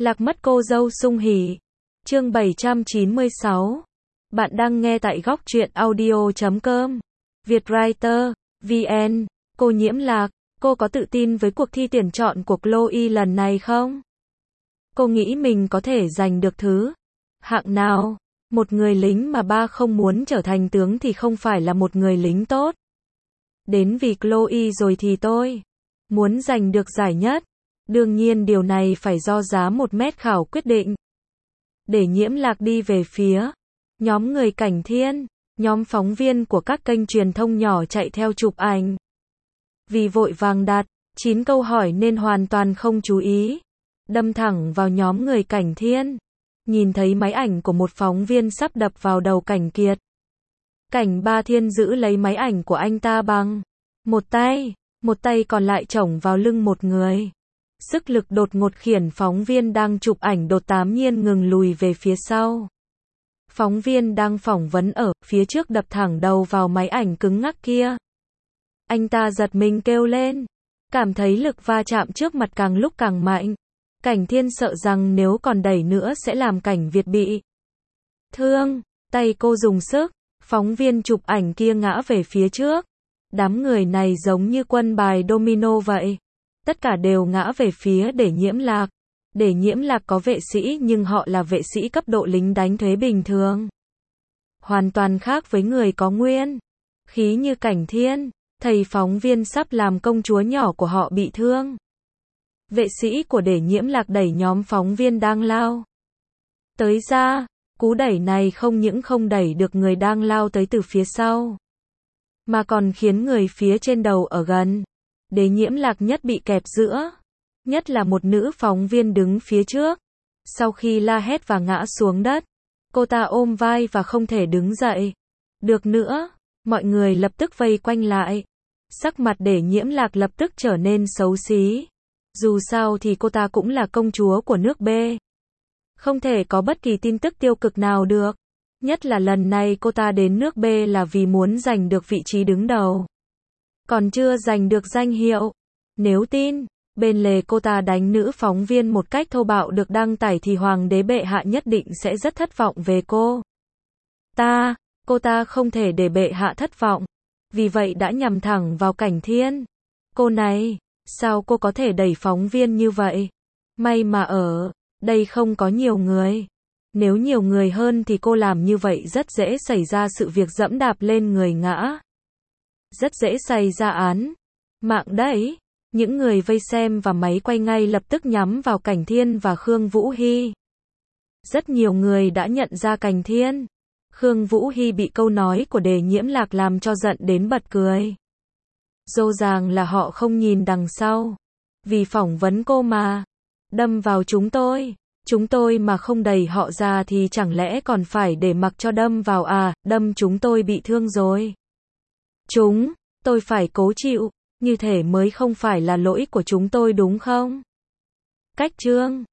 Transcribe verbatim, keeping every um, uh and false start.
Lạc mất cô dâu sung hỉ. Chương bảy trăm chín mươi sáu. Bạn đang nghe tại góc truyện audio chấm com. Vietwriter, vê en. Cô Nhiễm Lạc, cô có tự tin với cuộc thi tuyển chọn của Chloe lần này không? Cô nghĩ mình có thể giành được thứ hạng nào? Một người lính mà ba không muốn trở thành tướng thì không phải là một người lính tốt. Đến vì Chloe rồi thì tôi muốn giành được giải nhất. Đương nhiên điều này phải do giá một mét khảo quyết định. Để Nhiễm Lạc đi về phía nhóm người Cảnh Thiên, nhóm phóng viên của các kênh truyền thông nhỏ chạy theo chụp ảnh. Vì vội vàng đặt chín câu hỏi nên hoàn toàn không chú ý, đâm thẳng vào nhóm người Cảnh Thiên. Nhìn thấy máy ảnh của một phóng viên sắp đập vào đầu Cảnh Kiệt. Cảnh Ba Thiên giữ lấy máy ảnh của anh ta bằng một tay, một tay còn lại chổng vào lưng một người. Sức lực đột ngột khiến phóng viên đang chụp ảnh đột tám nhiên ngừng lùi về phía sau. Phóng viên đang phỏng vấn ở phía trước đập thẳng đầu vào máy ảnh cứng ngắc kia. Anh ta giật mình kêu lên, cảm thấy lực va chạm trước mặt càng lúc càng mạnh. Cảnh Thiên sợ rằng nếu còn đẩy nữa sẽ làm Cảnh Việt bị thương. Tay cô dùng sức, phóng viên chụp ảnh kia ngã về phía trước. Đám người này giống như quân bài domino vậy. Tất cả đều ngã về phía Để Nhiễm Lạc. Để Nhiễm Lạc có vệ sĩ nhưng họ là vệ sĩ cấp độ lính đánh thuê bình thường. Hoàn toàn khác với người có nguyên khí như Cảnh Thiên. Thầy phóng viên sắp làm công chúa nhỏ của họ bị thương. Vệ sĩ của Để Nhiễm Lạc đẩy nhóm phóng viên đang lao tới ra. Cú đẩy này không những không đẩy được người đang lao tới từ phía sau, mà còn khiến người phía trên đầu ở gần Để Nhiễm Lạc nhất bị kẹp giữa. Nhất là một nữ phóng viên đứng phía trước. Sau khi la hét và ngã xuống đất, cô ta ôm vai và không thể đứng dậy được nữa. Mọi người lập tức vây quanh lại. Sắc mặt Để Nhiễm Lạc lập tức trở nên xấu xí. Dù sao thì cô ta cũng là công chúa của nước B. Không thể có bất kỳ tin tức tiêu cực nào được. Nhất là lần này cô ta đến nước B là vì muốn giành được vị trí đứng đầu. Còn chưa giành được danh hiệu. Nếu tin bên lề cô ta đánh nữ phóng viên một cách thô bạo được đăng tải thì hoàng đế bệ hạ nhất định sẽ rất thất vọng về cô ta. Cô ta không thể để bệ hạ thất vọng. Vì vậy đã nhằm thẳng vào Cảnh Thiên. Cô này, sao cô có thể đẩy phóng viên như vậy? May mà ở đây không có nhiều người. Nếu nhiều người hơn thì cô làm như vậy rất dễ xảy ra sự việc dẫm đạp lên người ngã. Rất dễ xảy ra án mạng đấy. Những người vây xem và máy quay ngay lập tức nhắm vào Cảnh Thiên và Khương Vũ Hy. Rất nhiều người đã nhận ra Cảnh Thiên. Khương Vũ Hy bị câu nói của Để Nhiễm Lạc làm cho giận đến bật cười. Rõ ràng là họ không nhìn đằng sau. Vì phỏng vấn cô mà. Đâm vào chúng tôi. Chúng tôi mà không đẩy họ ra thì chẳng lẽ còn phải để mặc cho đâm vào à, đâm chúng tôi bị thương rồi. Chúng tôi phải cố chịu. Như thể mới không phải là lỗi của chúng tôi đúng không? Cách chương